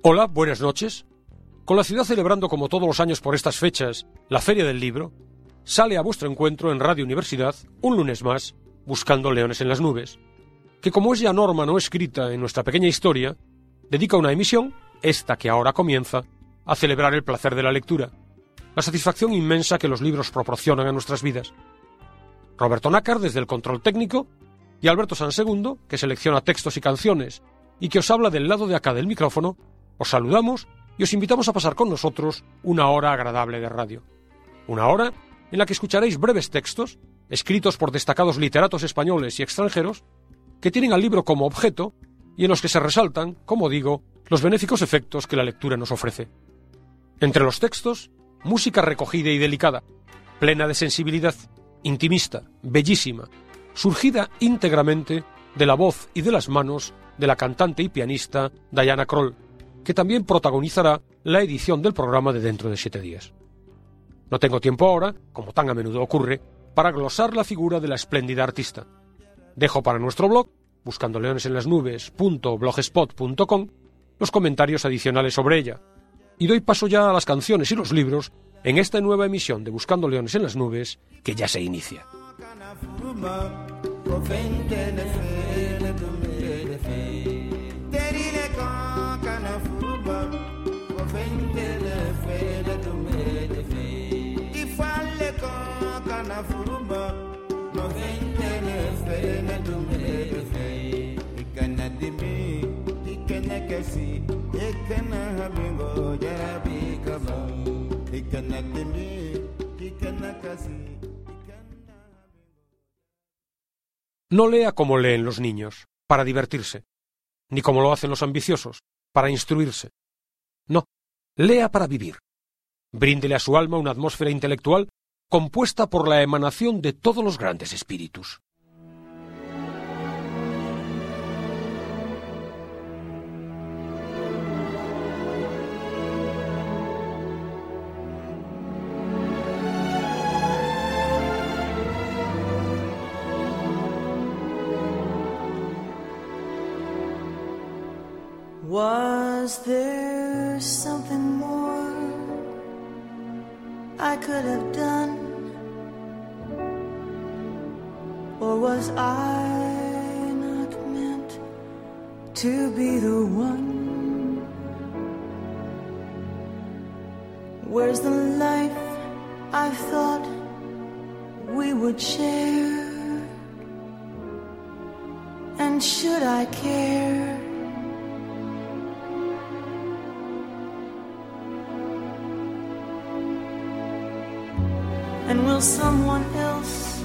Hola, buenas noches. Con la ciudad celebrando como todos los años por estas fechas la Feria del Libro, sale a vuestro encuentro en Radio Universidad, un lunes más, Buscando Leones en las Nubes, que como es ya norma no escrita en nuestra pequeña historia, dedica una emisión, esta que ahora comienza, a celebrar el placer de la lectura, la satisfacción inmensa que los libros proporcionan a nuestras vidas. Roberto Nácar desde el control técnico y Alberto Sansegundo, que selecciona textos y canciones y que os habla del lado de acá del micrófono, os saludamos y os invitamos a pasar con nosotros una hora agradable de radio. Una hora en la que escucharéis breves textos, escritos por destacados literatos españoles y extranjeros, que tienen al libro como objeto y en los que se resaltan, como digo, los benéficos efectos que la lectura nos ofrece. Entre los textos, música recogida y delicada, plena de sensibilidad, intimista, bellísima, surgida íntegramente de la voz y de las manos de la cantante y pianista Diana Krall, que también protagonizará la edición del programa de dentro de 7 días. No tengo tiempo ahora, como tan a menudo ocurre, para glosar la figura de la espléndida artista. Dejo para nuestro blog, buscandoleonesenlasnubes.blogspot.com, los comentarios adicionales sobre ella, y doy paso ya a las canciones y los libros en esta nueva emisión de Buscando Leones en las Nubes, que ya se inicia. No lea como leen los niños, para divertirse, ni como lo hacen los ambiciosos, para instruirse. No, lea para vivir. Bríndele a su alma una atmósfera intelectual compuesta por la emanación de todos los grandes espíritus. Was there something more I could have done? Or was I not meant to be the one? Where's the life I thought we would share? And should I care? And will someone else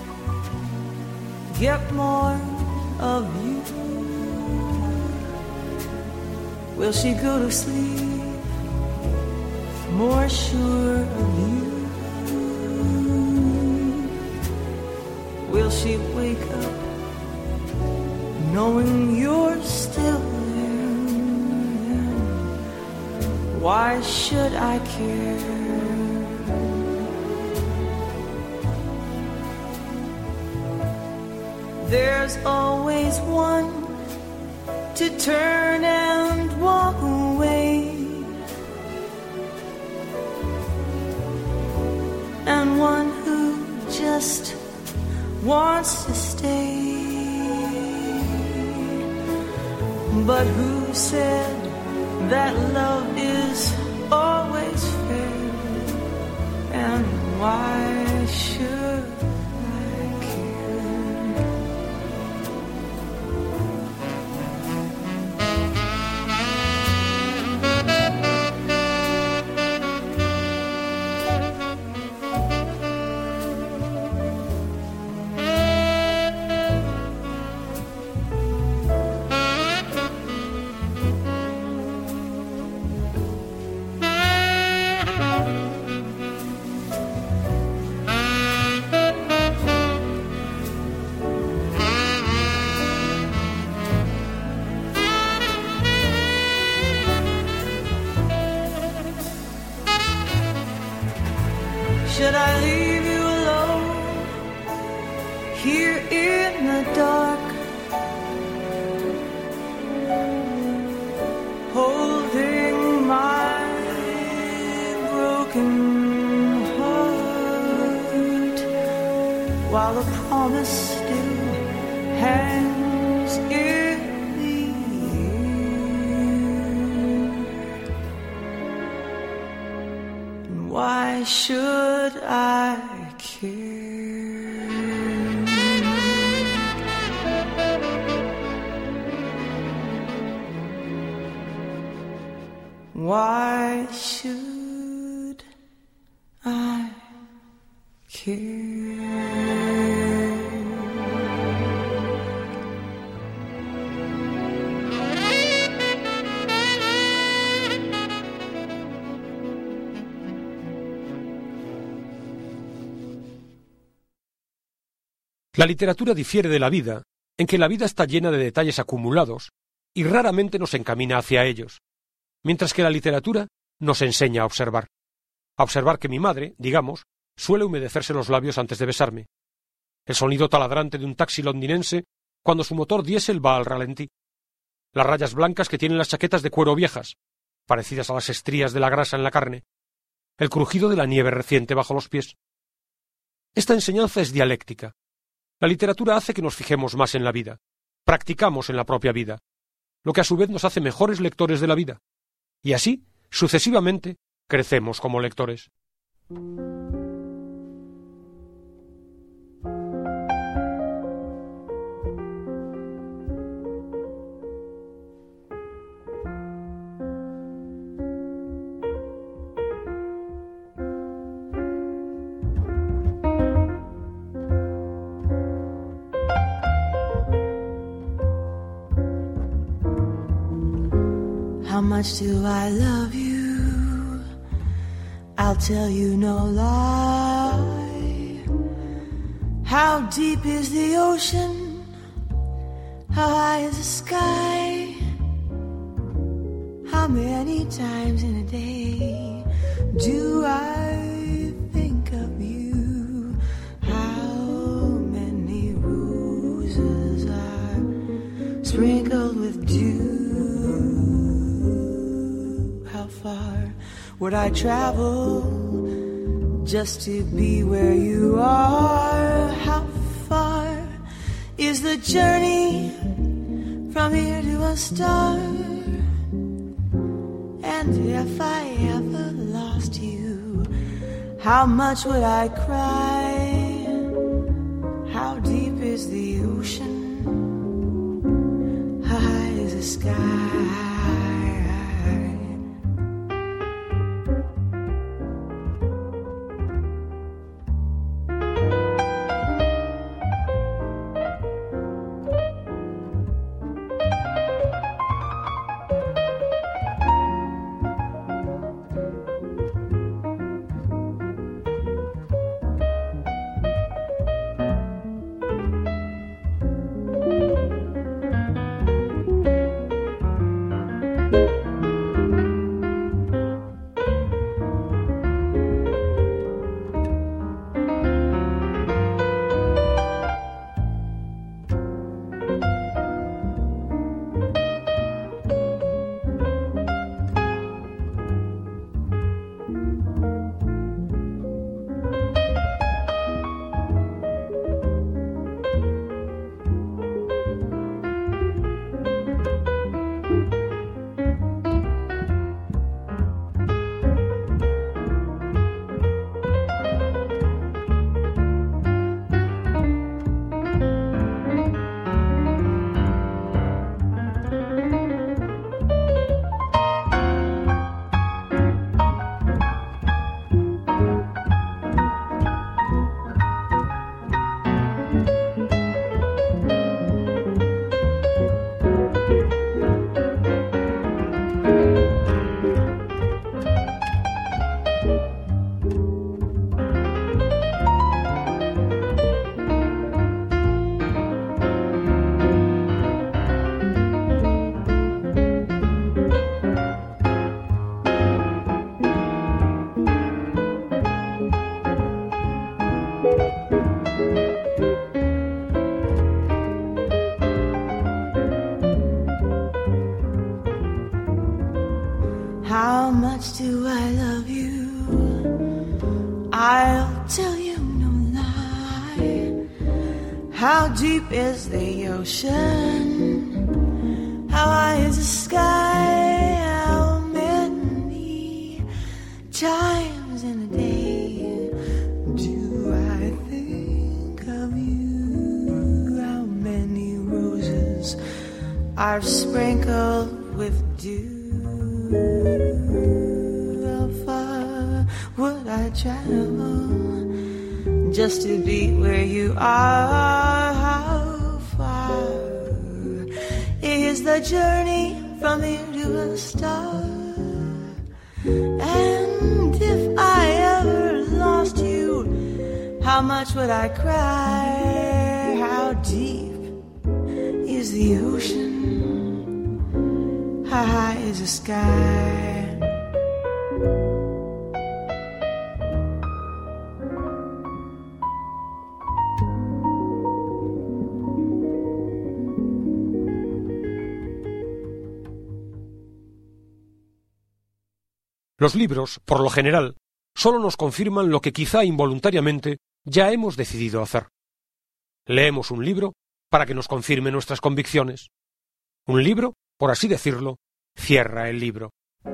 get more of you? Will she go to sleep more sure of you? Will she wake up knowing you're still there? Why should I care? There's always one to turn and walk away, and one who just wants to stay. But who said that love is always fair? And why should while the promise still hangs in the air. And why should I care? Why should I care? La literatura difiere de la vida en que la vida está llena de detalles acumulados y raramente nos encamina hacia ellos, mientras que la literatura nos enseña a observar que mi madre, digamos, suele humedecerse los labios antes de besarme, el sonido taladrante de un taxi londinense cuando su motor diésel va al ralentí, las rayas blancas que tienen las chaquetas de cuero viejas, parecidas a las estrías de la grasa en la carne, el crujido de la nieve reciente bajo los pies. Esta enseñanza es dialéctica. La literatura hace que nos fijemos más en la vida, practicamos en la propia vida, lo que a su vez nos hace mejores lectores de la vida, y así, sucesivamente, crecemos como lectores. How much do I love you? I'll tell you no lie. How deep is the ocean? How high is the sky? How many times in a day do I think of you? How many roses are sprinkled with dew? How far would I travel just to be where you are? How far is the journey from here to a star? And if I ever lost you, how much would I cry? How deep is the ocean? How high is the sky? How much do I love you? I'll tell you no lie. How deep is the ocean? How high is the sky? How many times in a day do I think of you? How many roses are sprinkled with dew? How far would I travel just to be where you are? How far is the journey from here to a star? And if I ever lost you, how much would I cry? How deep is the ocean? How high is the sky? Los libros, por lo general, solo nos confirman lo que quizá involuntariamente ya hemos decidido hacer. Leemos un libro para que nos confirme nuestras convicciones. Un libro, por así decirlo, cierra el libro.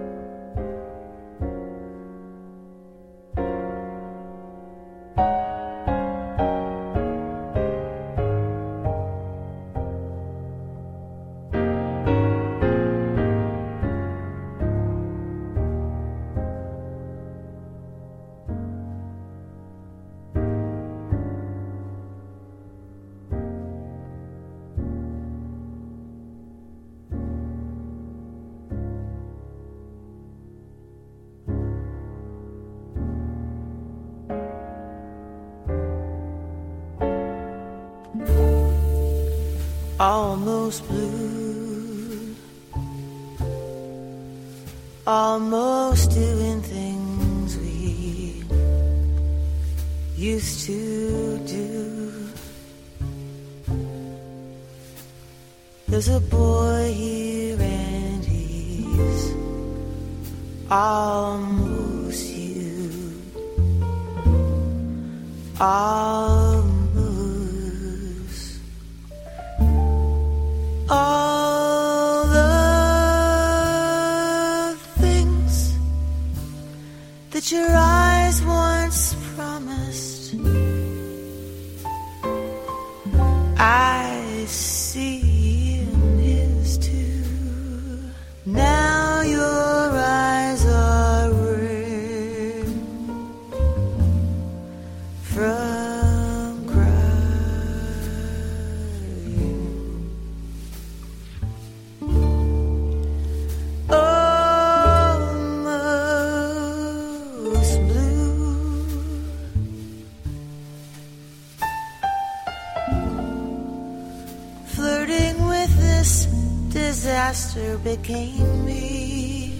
Almost blue, almost doing things we used to do. There's a boy here and he's almost you, almost. All the things that your eyes once promised, I see in his too. Now your eyes are red from crying. Almost blue, flirting with this disaster became me.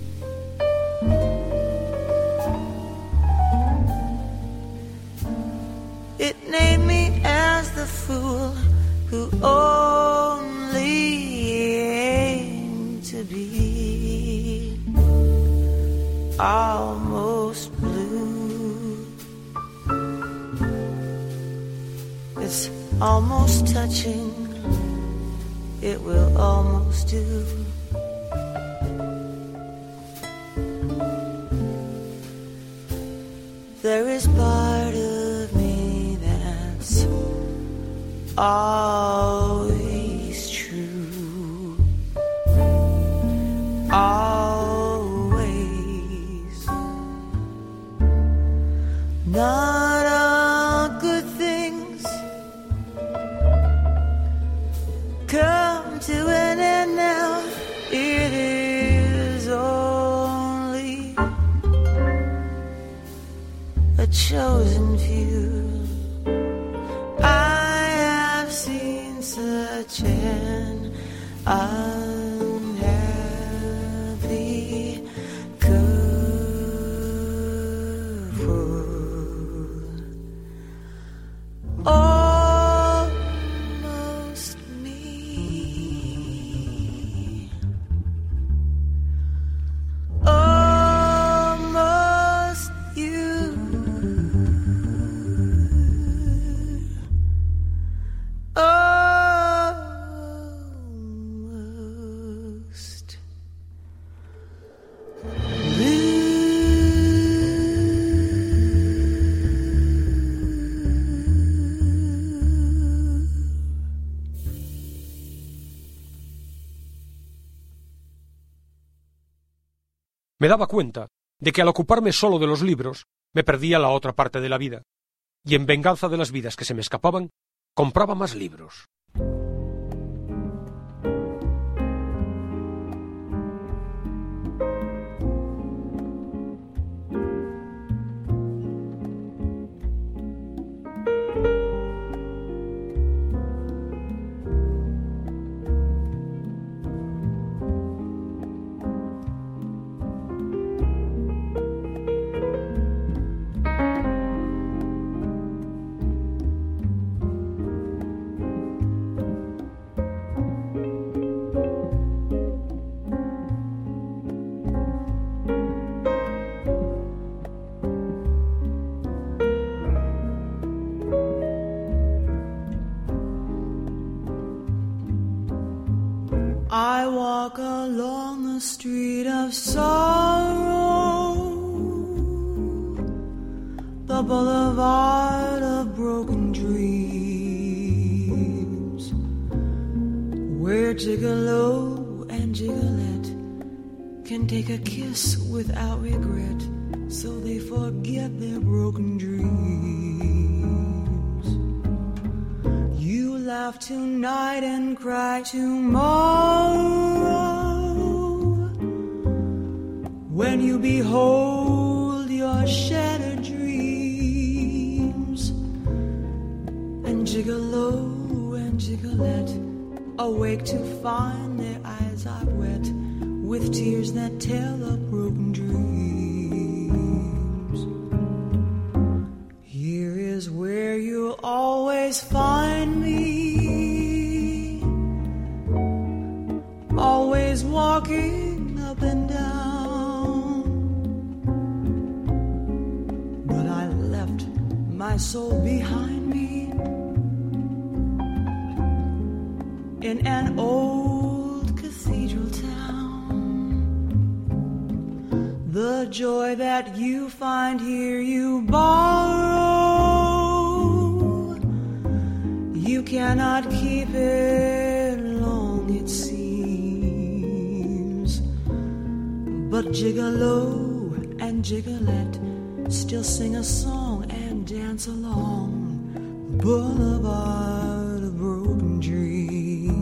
It named me as the fool who only aimed to be almost blue. It's almost touching, it will almost do. There is part of me that's always true, always. Not all good things come to an end now. It is only a chosen few. I have seen such an unhappy couple. Almost me, almost you. Me daba cuenta de que al ocuparme solo de los libros me perdía la otra parte de la vida, y en venganza de las vidas que se me escapaban, compraba más libros. I walk along the street of sorrow, the boulevard of broken dreams, where Gigolo and Gigolette can take a kiss without regret, so they forget their broken dreams. You laugh tonight and cry tomorrow, when you behold your shattered dreams. And Gigolo and Gigolette awake to find their eyes are wet with tears that tell of broken dreams. Here is where you'll always find me, always walking up and down. But I left my soul behind me in an old cathedral town. The joy that you find here you borrow, you cannot keep it long it seems. But Gigolo and Gigolette still sing a song and dance along the boulevard of broken dreams.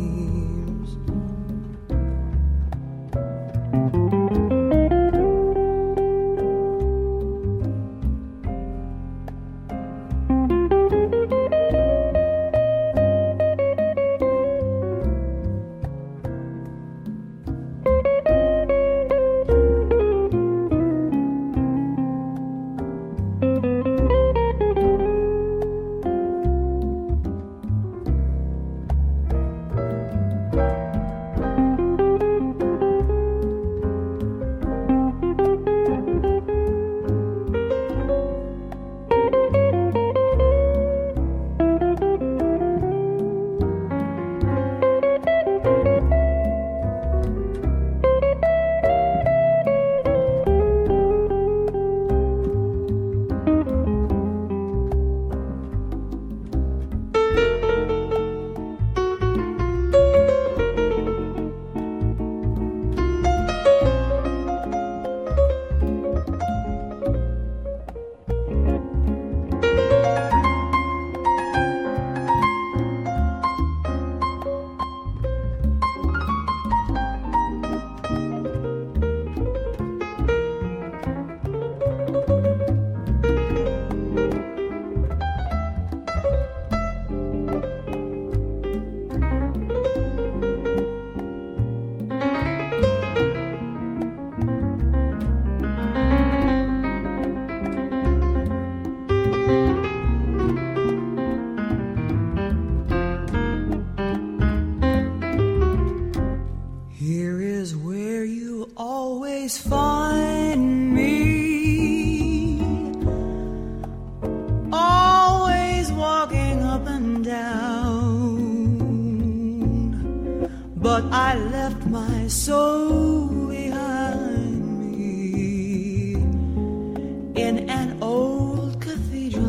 Find me, always walking up and down, but I left my soul behind me in an old cathedral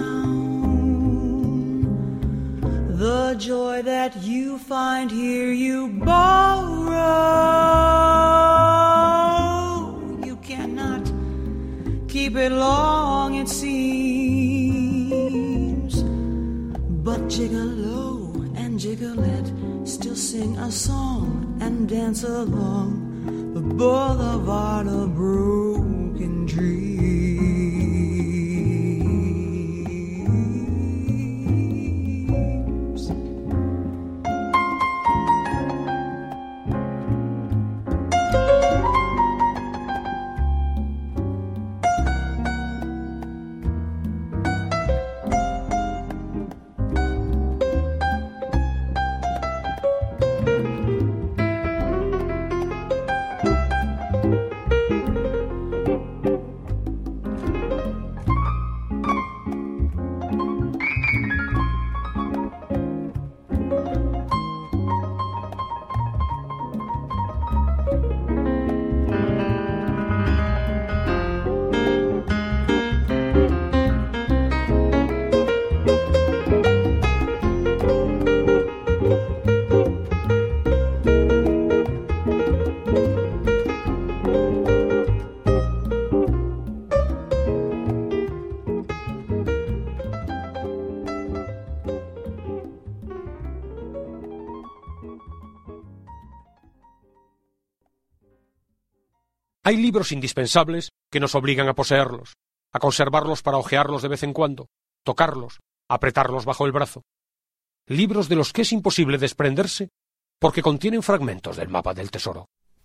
town. The joy that you find here you borrow, keep it long, it seems. But Gigolo and Gigolette still sing a song and dance along the boulevard of broken dreams. Hay libros indispensables que nos obligan a poseerlos, a conservarlos para hojearlos de vez en cuando, tocarlos, apretarlos bajo el brazo. Libros de los que es imposible desprenderse porque contienen fragmentos del mapa del tesoro.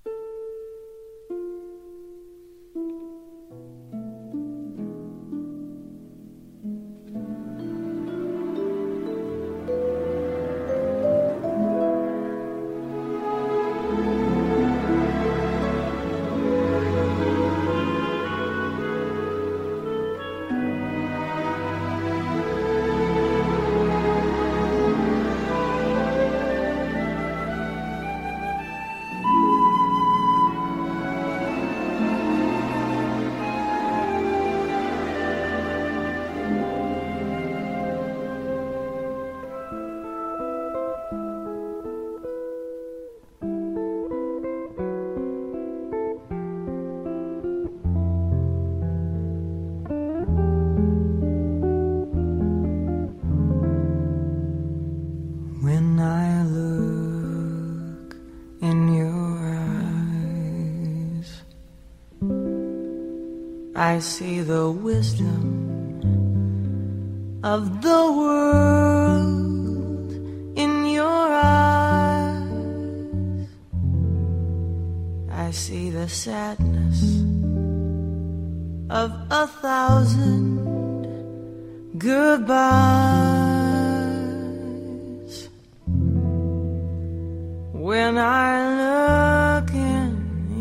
I see the wisdom of the world in your eyes. I see the sadness of 1,000 goodbyes. When I look in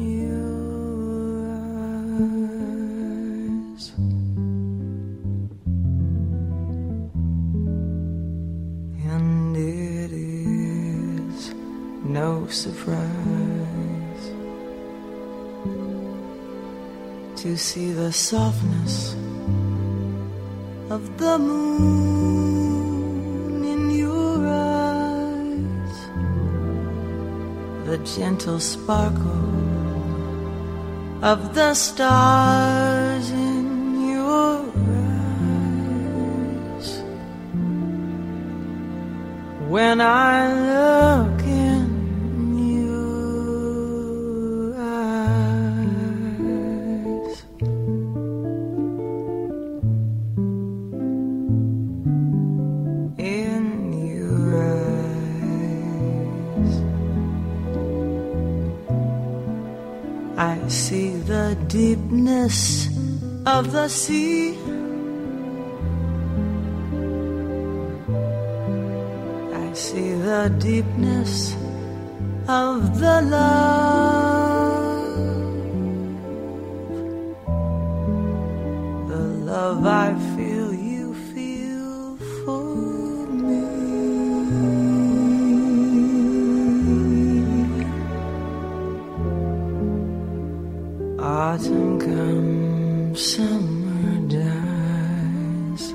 no surprise to see the softness of the moon in your eyes, the gentle sparkle of the stars in your eyes. When I look in I see the deepness of the sea. I see the deepness of the love I feel you feel for me. Autumn comes, summer dies.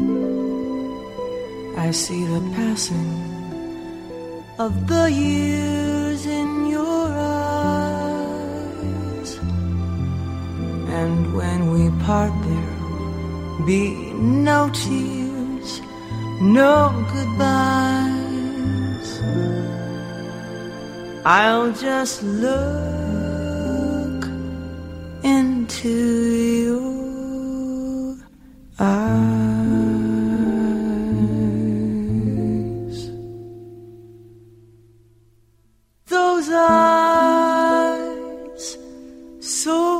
I see the passing of the years in your eyes, And when we part there'll be no tears, no goodbyes. I'll just look into your eyes. Those eyes so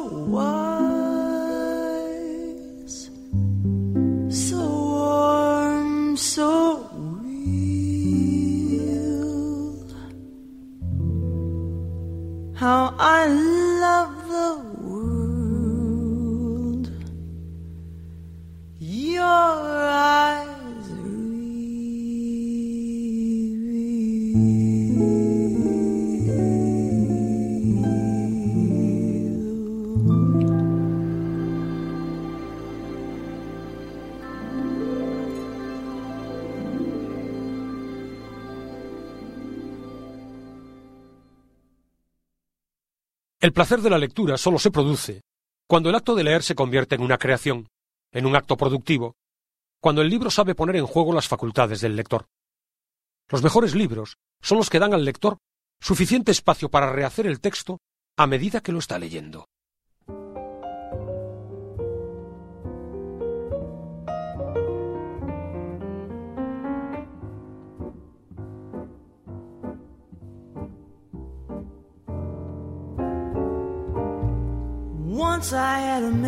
wise, so warm, so real. How I love the world. Your eyes El placer de la lectura solo se produce cuando el acto de leer se convierte en una creación, en un acto productivo, cuando el libro sabe poner en juego las facultades del lector. Los mejores libros son los que dan al lector suficiente espacio para rehacer el texto a medida que lo está leyendo. Once I had a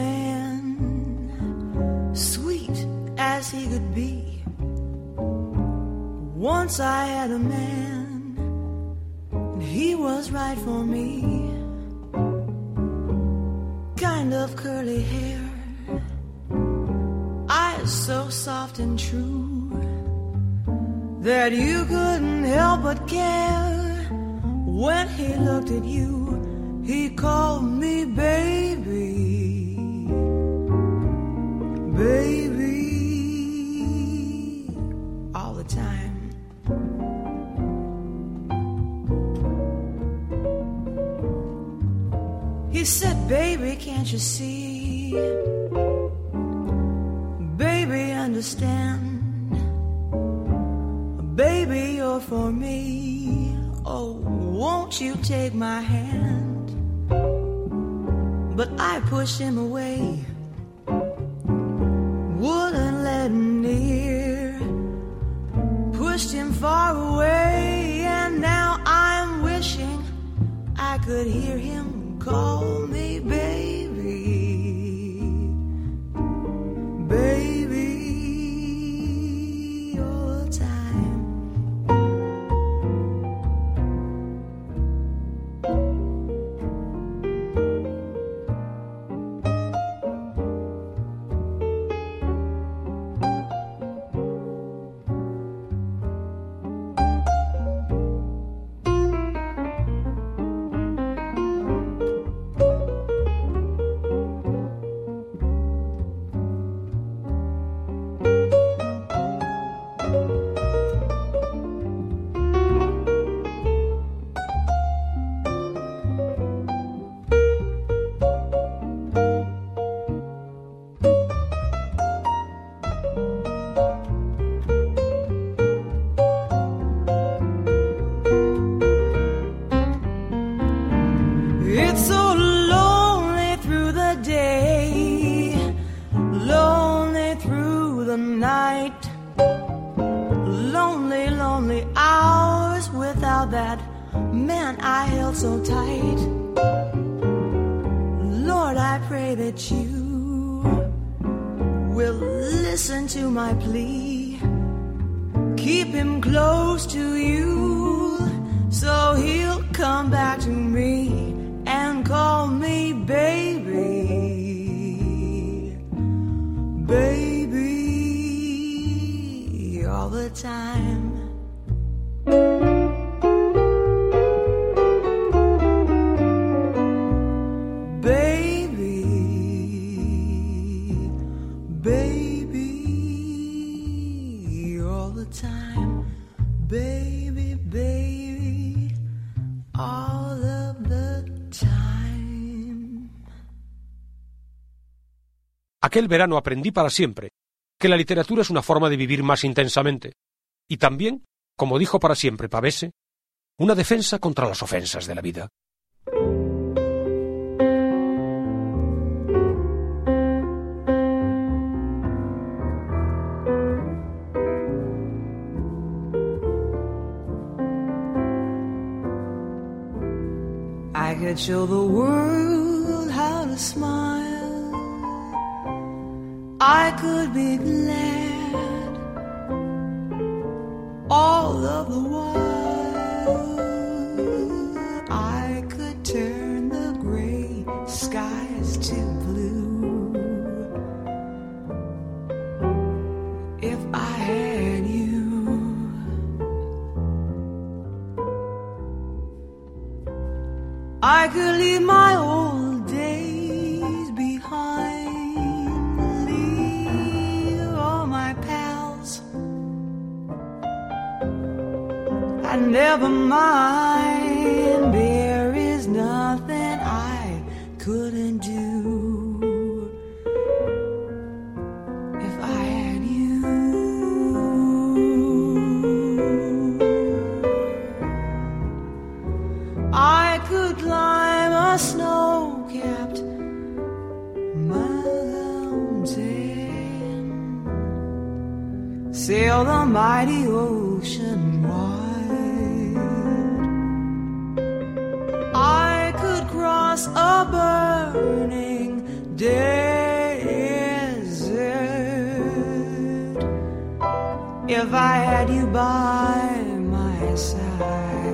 man, sweet as he could be. Once I had a man, and he was right for me. Kind of curly hair, eyes so soft and true, that you couldn't help but care. When he looked at you, he called me baby, baby, all the time. He said, baby, can't you see? Baby, understand. Baby, you're for me. Oh, won't you take my hand? But I pushed him away, wouldn't let him near, pushed him far away, and now I'm wishing I could hear him call me baby, baby, all the time. It's so lonely through the day, lonely through the night, lonely, lonely hours without that man I held so tight. Lord, I pray that you will listen to my plea. Keep him close to you so he'll come back to me and call me baby, baby, all the time. Baby, baby, all the time. Baby, baby, all of the time. aquel verano aprendí para siempre que la literatura es una forma de vivir más intensamente, y también, como dijo para siempre Pavese, una defensa contra las ofensas de la vida. I could show the world how to smile. I could be glad all of the while. I could turn the gray skies to blue if I had you. I could leave my old days behind, leave all my pals, and never mind, there is nothing I couldn't do if I had you. I could climb a snow-capped mountain, sail the mighty ocean wide. I could cross a burning desert if I had you by my side.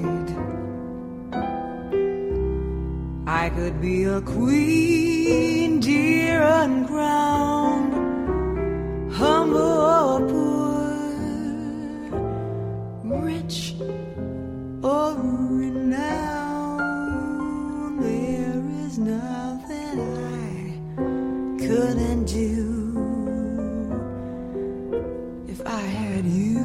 I could be a queen, dear uncrowned, humble or poor, rich or renowned. There is nothing I couldn't do if I had you.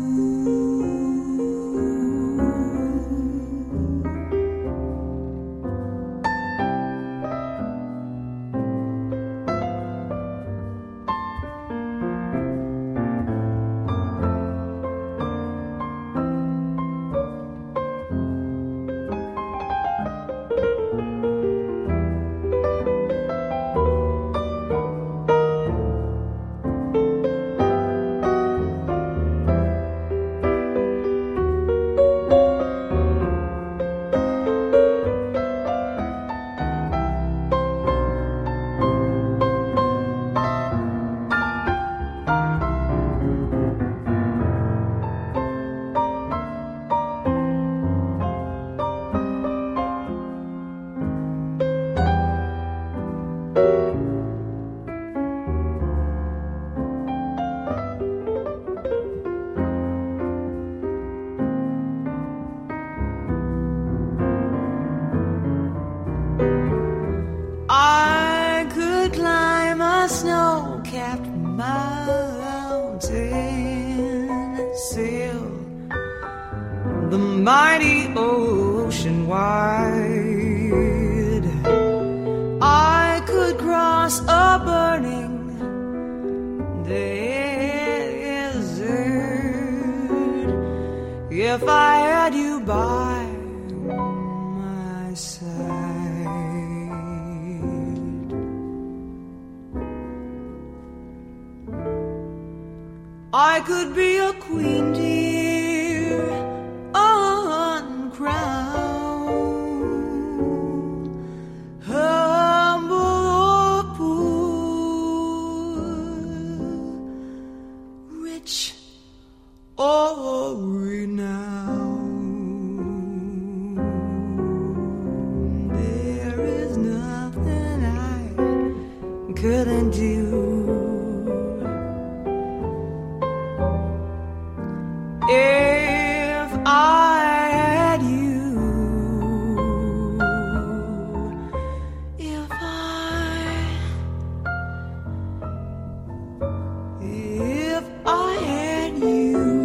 I could climb a snow-capped mountain, sail the mighty ocean wide. I could cross a burning desert if I had you by my side. I could be a queen, dear, uncrowned, humble or poor, rich or renowned. There is nothing I couldn't do if I had you, if I had you.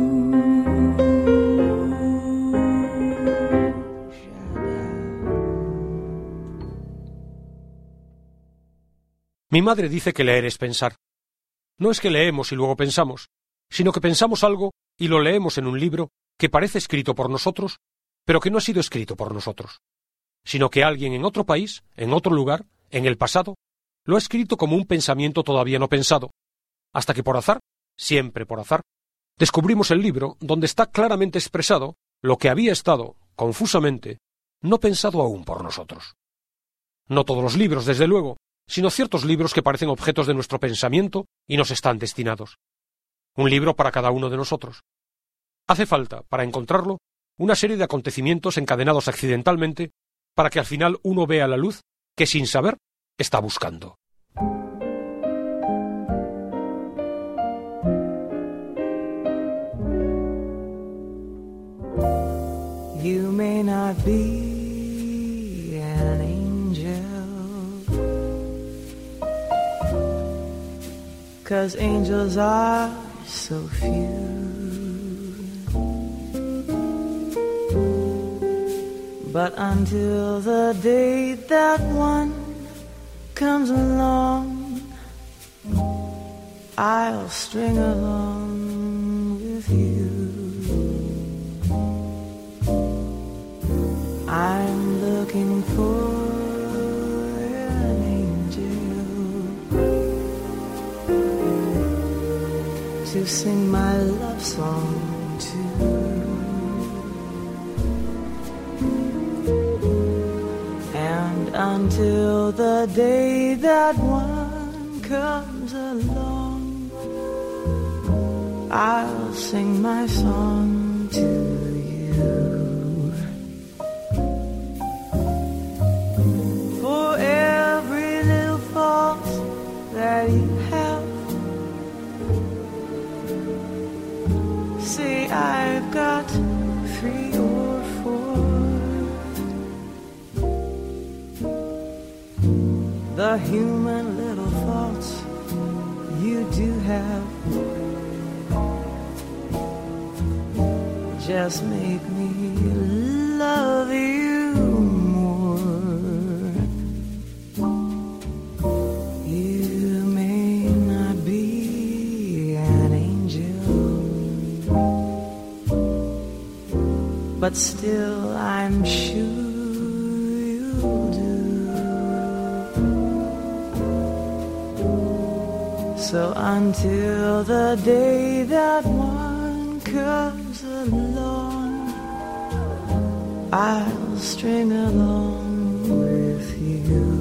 Mi madre dice que leer es pensar. No es que leemos y luego pensamos, sino que pensamos algo y lo leemos en un libro que parece escrito por nosotros, pero que no ha sido escrito por nosotros, sino que alguien en otro país, en otro lugar, en el pasado, lo ha escrito como un pensamiento todavía no pensado, hasta que por azar, siempre por azar, descubrimos el libro donde está claramente expresado lo que había estado, confusamente, no pensado aún por nosotros. No todos los libros, desde luego, sino ciertos libros que parecen objetos de nuestro pensamiento y nos están destinados. Un libro para cada uno de nosotros. Hace falta, para encontrarlo, una serie de acontecimientos encadenados accidentalmente para que al final uno vea la luz que, sin saber, está buscando. You may not be an angel, 'cause angels are so few. But until the day that one comes along, I'll string along with you. I'm looking for an angel to sing my love song to. And until the day that one comes along, I'll sing my song to you. For every little fault that you have, say I've got 3 or 4. The human little faults you do have just make me love you more. You may not be an angel, but still I'm sure you'll do. So until the day that one comes along, I'll string along with you.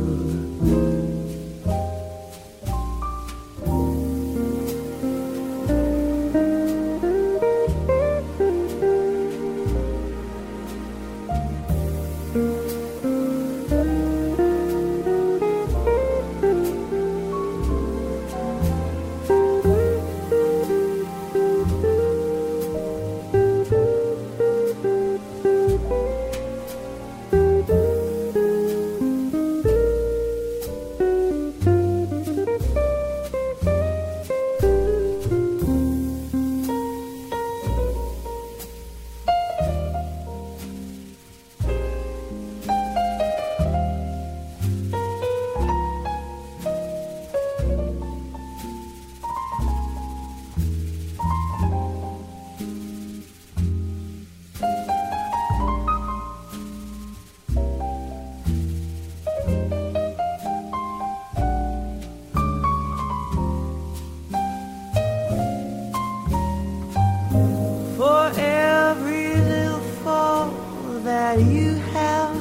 You have,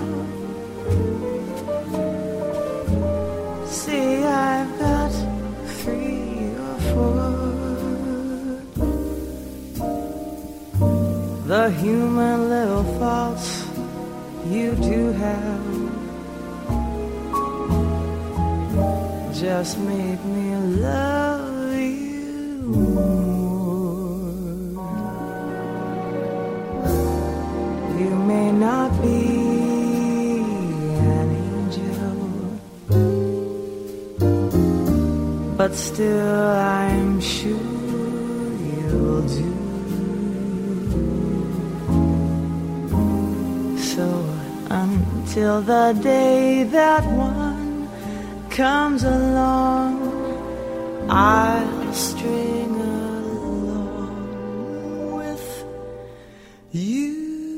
see I've got 3 or 4. The human little faults you do have just make me love you more. You may not be an angel, but still I'm sure you'll do. So until the day that one comes along, I'll string along with you.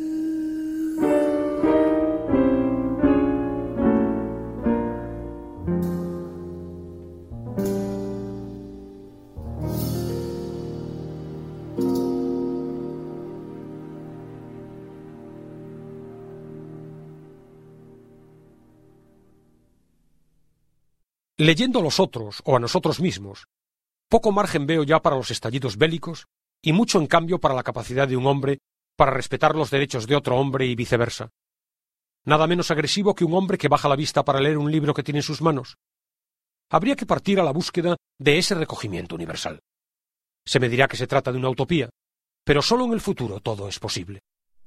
Leyendo a los otros o a nosotros mismos, poco margen veo ya para los estallidos bélicos y mucho en cambio para la capacidad de un hombre para respetar los derechos de otro hombre y viceversa. Nada menos agresivo que un hombre que baja la vista para leer un libro que tiene en sus manos. Habría que partir a la búsqueda de ese recogimiento universal. Se me dirá que se trata de una utopía, pero solo en el futuro todo es posible.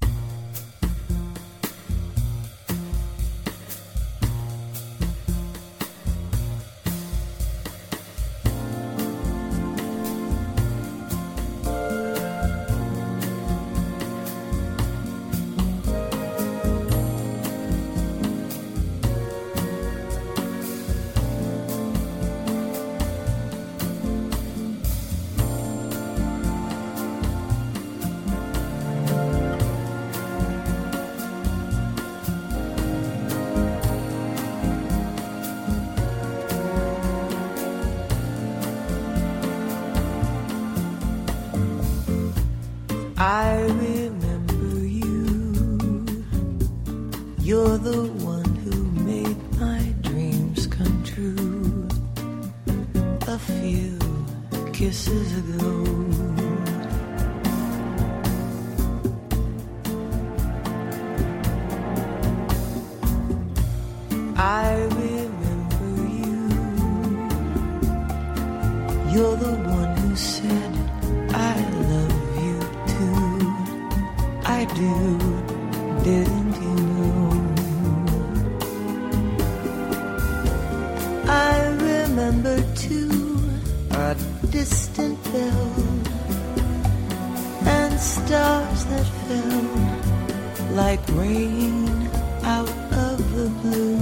I remember you. You're the one who made my dreams come true. A few kisses ago. I remember you. You're the one who said I love you too. I do, didn't you know? I remember too a distant bell and stars that fell like rain out of the blue.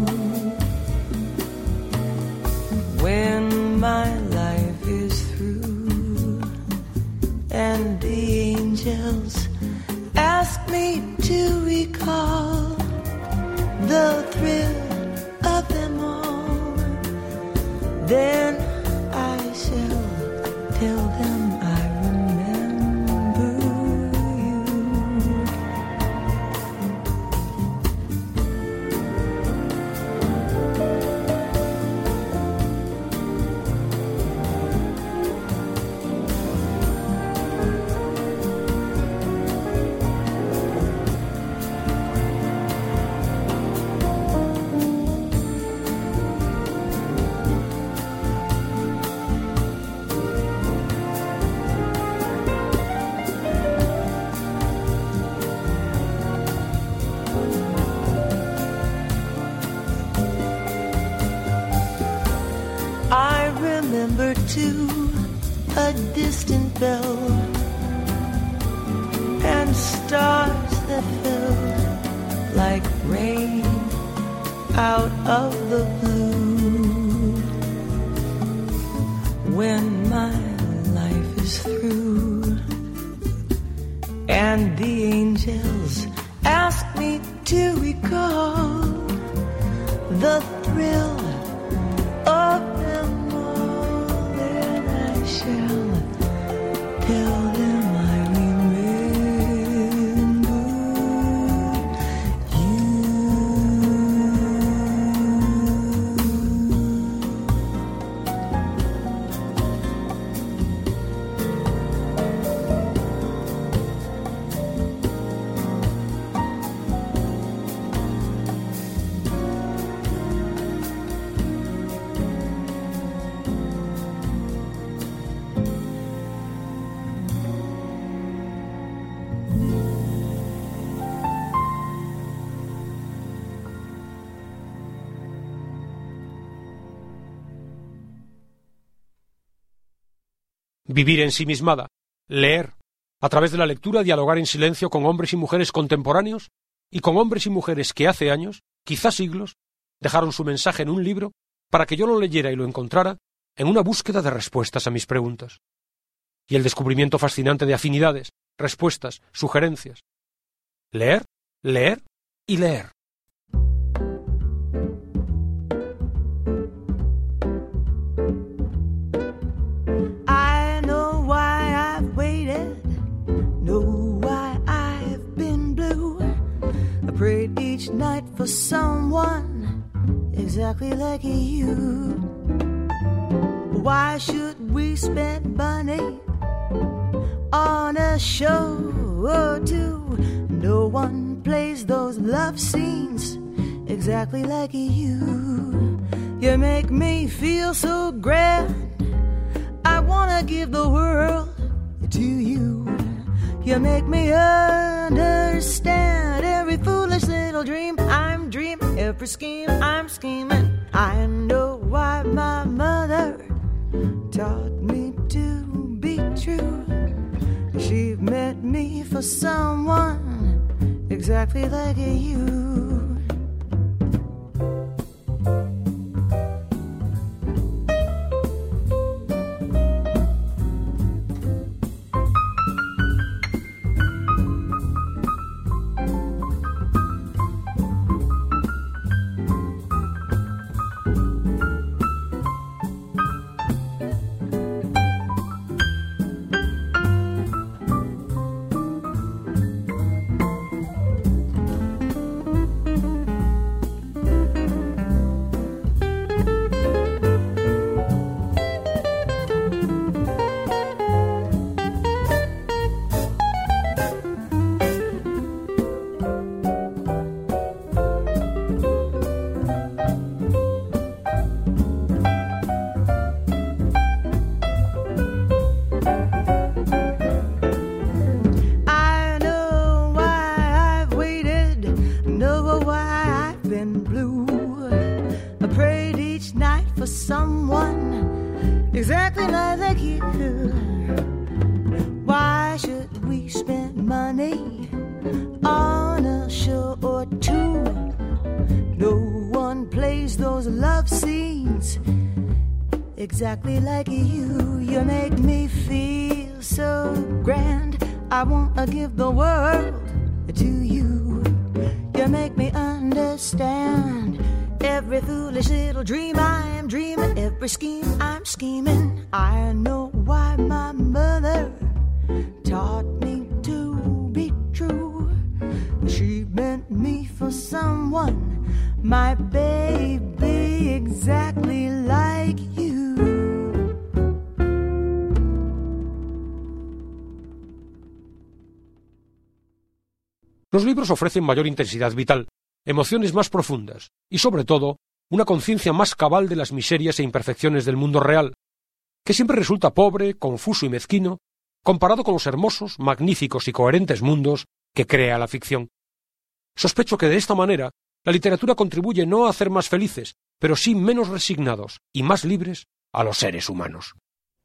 When my life is through and the angels ask me to recall the thrill of them all, then I shall tell them I remember you. I remember too a distant bell and stars that fell like rain out of the blue. When my life is through and the angels ask me to recall the thrill of them all, then I shall tell them I remember you. Vivir ensimismada, leer, a través de la lectura dialogar en silencio con hombres y mujeres contemporáneos y con hombres y mujeres que hace años, quizás siglos, dejaron su mensaje en un libro para que yo lo leyera y lo encontrara en una búsqueda de respuestas a mis preguntas. Y el descubrimiento fascinante de afinidades, respuestas, sugerencias. Leer, leer y leer. I know why I've waited, know why I've been blue. I prayed each night for someone exactly like you. Why should we spend money on a show or two? No one plays those love scenes exactly like you. You make me feel so grand, I wanna give the world to you. You make me understand every foolish little dream I'm dreaming, every scheme I'm scheming. I know why my mother taught me to be true. She meant me for someone exactly like you. Exactly like you. Why should we spend money on a show or two? No one plays those love scenes exactly like you. You make me feel so grand, I wanna give the world to you. You make me understand every foolish little dream I am dreaming, every scheme I'm scheming. I know why my mother taught me to be true. She meant me for someone, my baby, exactly like you. Los libros ofrecen mayor intensidad vital, emociones más profundas y, sobre todo, una conciencia más cabal de las miserias e imperfecciones del mundo real, que siempre resulta pobre, confuso y mezquino, comparado con los hermosos, magníficos y coherentes mundos que crea la ficción. Sospecho que de esta manera la literatura contribuye no a hacer más felices, pero sí menos resignados y más libres a los seres humanos.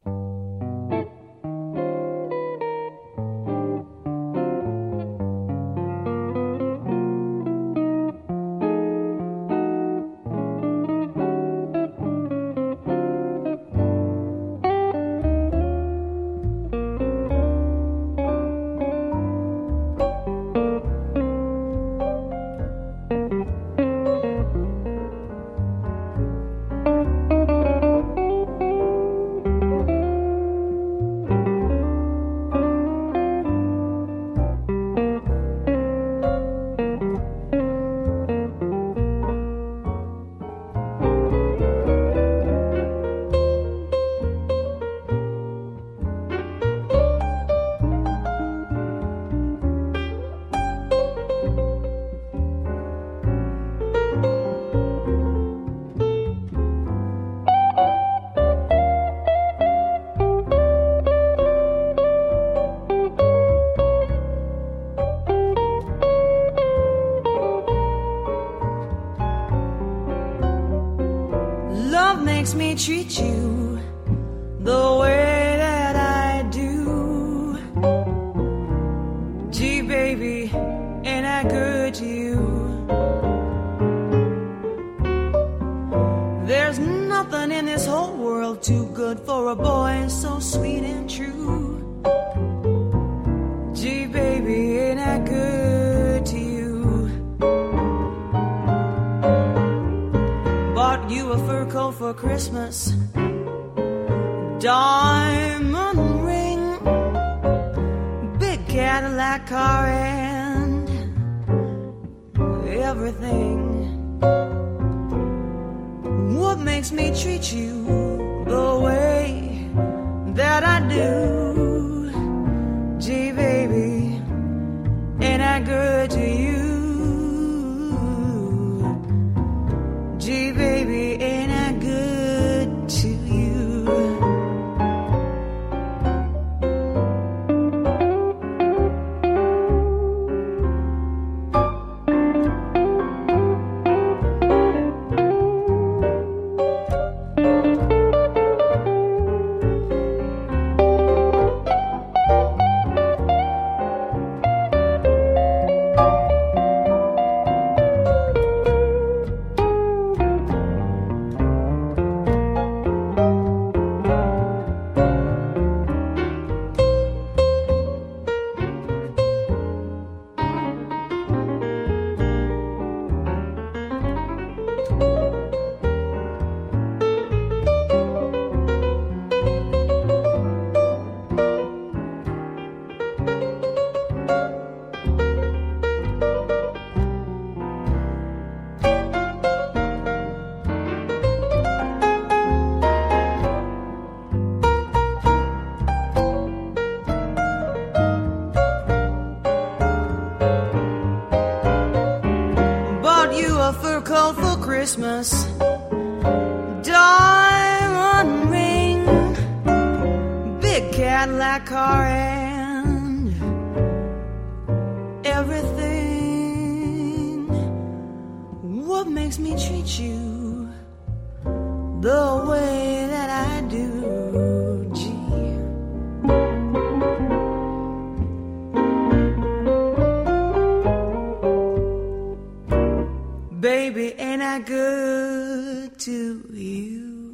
Makes me treat you the way that I do. Gee, baby, ain't I good to you? There's this whole world too good for a boy so sweet and true? Gee, baby, ain't that good to you? Bought you a fur coat for Christmas, diamond ring, big Cadillac car and everything. What makes me treat you the way that I do? Gee, baby, ain't I good to you? Gee, baby, ain't I good to you? Christmas, diamond ring, big Cadillac car and everything. What makes me treat you the way that I do, gee? Baby, ain't I good to you?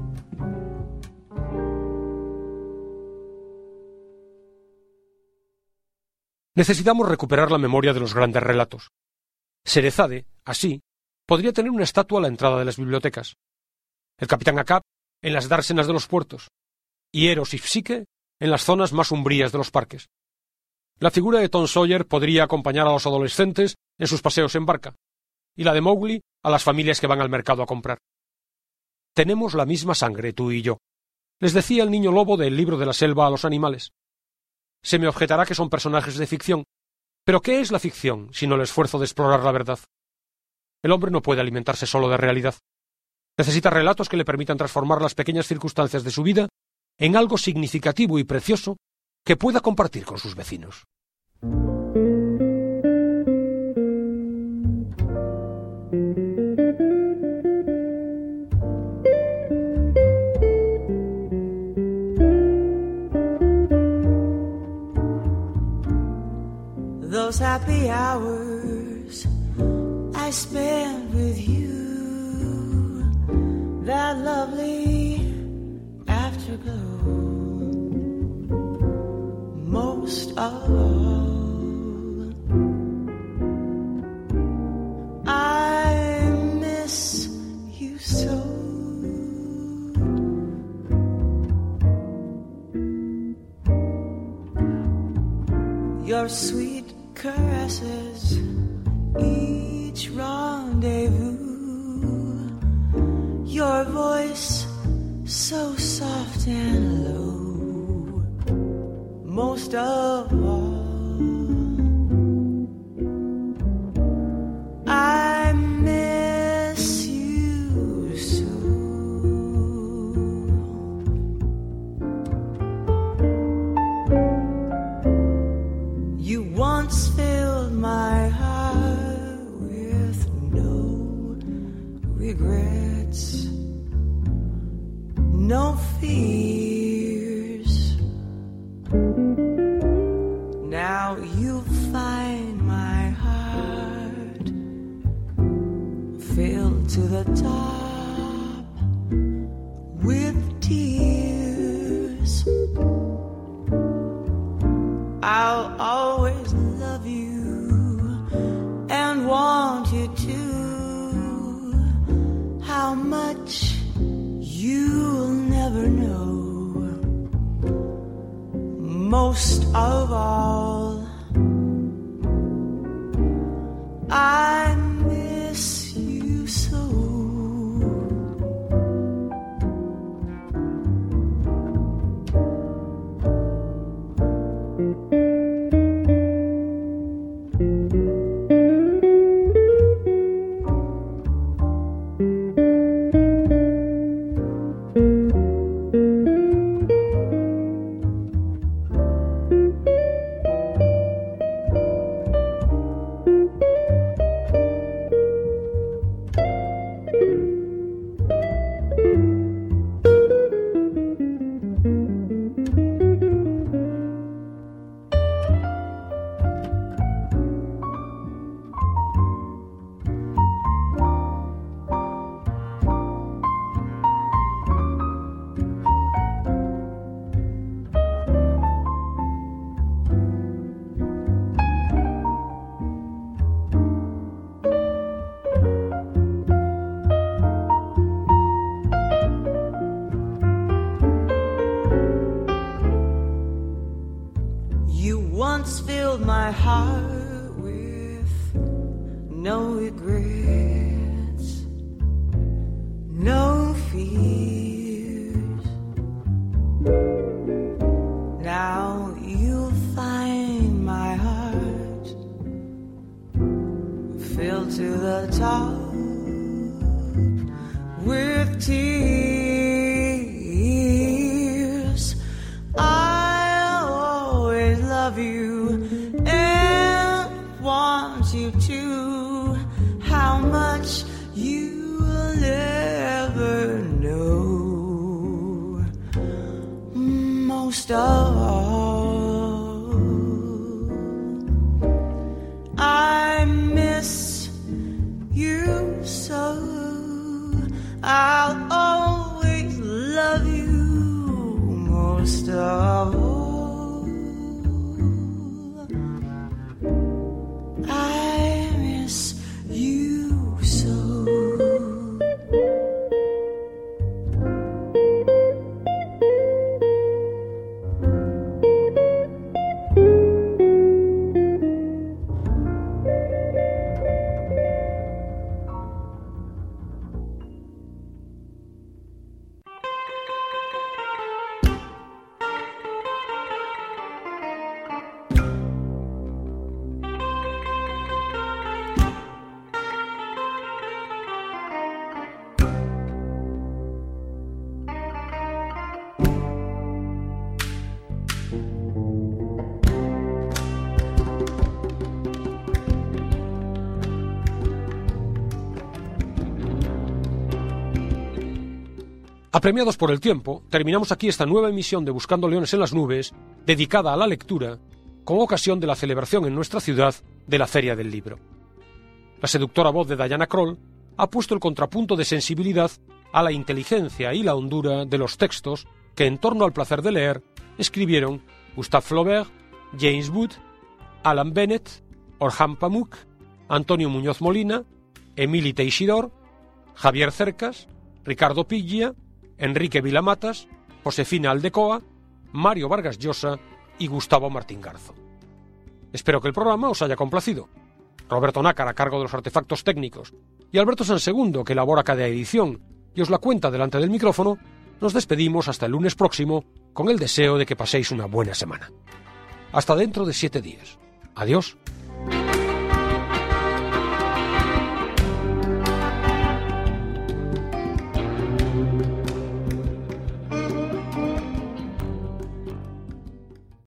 Necesitamos recuperar la memoria de los grandes relatos. Sherezade, así, podría tener una estatua a la entrada de las bibliotecas. El capitán Ahab en las dársenas de los puertos. Y Eros y Psique en las zonas más umbrías de los parques. La figura de Tom Sawyer podría acompañar a los adolescentes en sus paseos en barca. Y la de Mowgli a las familias que van al mercado a comprar. Tenemos la misma sangre, tú y yo, les decía el niño lobo del libro de la selva a los animales. Se me objetará que son personajes de ficción, pero ¿qué es la ficción sino el esfuerzo de explorar la verdad? El hombre no puede alimentarse solo de realidad. Necesita relatos que le permitan transformar las pequeñas circunstancias de su vida en algo significativo y precioso que pueda compartir con sus vecinos. Those happy hours I spent with you, that lovely afterglow, most of all, I miss you so. Your sweet caresses, each rendezvous, your voice so soft and low, most of all, I miss you so. You once filled my heart with no regrets, no fears. Now you find my heart filled to the top with tears. I'll always love you and want you to. How much you'll never know. Most of all, I miss you so. Once filled my heart with no regrets, no fears. Now you'll find my heart filled to the top with tears. I'll always love you and want you to. How much you'll never know. Most of all, I miss you so. I'll always love you most of all. I miss you so. Apremiados por el tiempo, terminamos aquí esta nueva emisión de Buscando Leones en las Nubes, dedicada a la lectura, con ocasión de la celebración en nuestra ciudad de la Feria del Libro. La seductora voz de Diana Krall ha puesto el contrapunto de sensibilidad a la inteligencia y la hondura de los textos que, en torno al placer de leer, escribieron Gustave Flaubert, James Wood, Alan Bennett, Orhan Pamuk, Antonio Muñoz Molina, Emili Teixidor, Javier Cercas, Ricardo Piglia, Enrique Vilamatas, Josefina Aldecoa, Mario Vargas Llosa y Gustavo Martín Garzo. Espero que el programa os haya complacido. Roberto Nácar a cargo de los artefactos técnicos y Alberto Sansegundo, que elabora cada edición y os la cuenta delante del micrófono, nos despedimos hasta el lunes próximo con el deseo de que paséis una buena semana. Hasta dentro de 7 días. Adiós.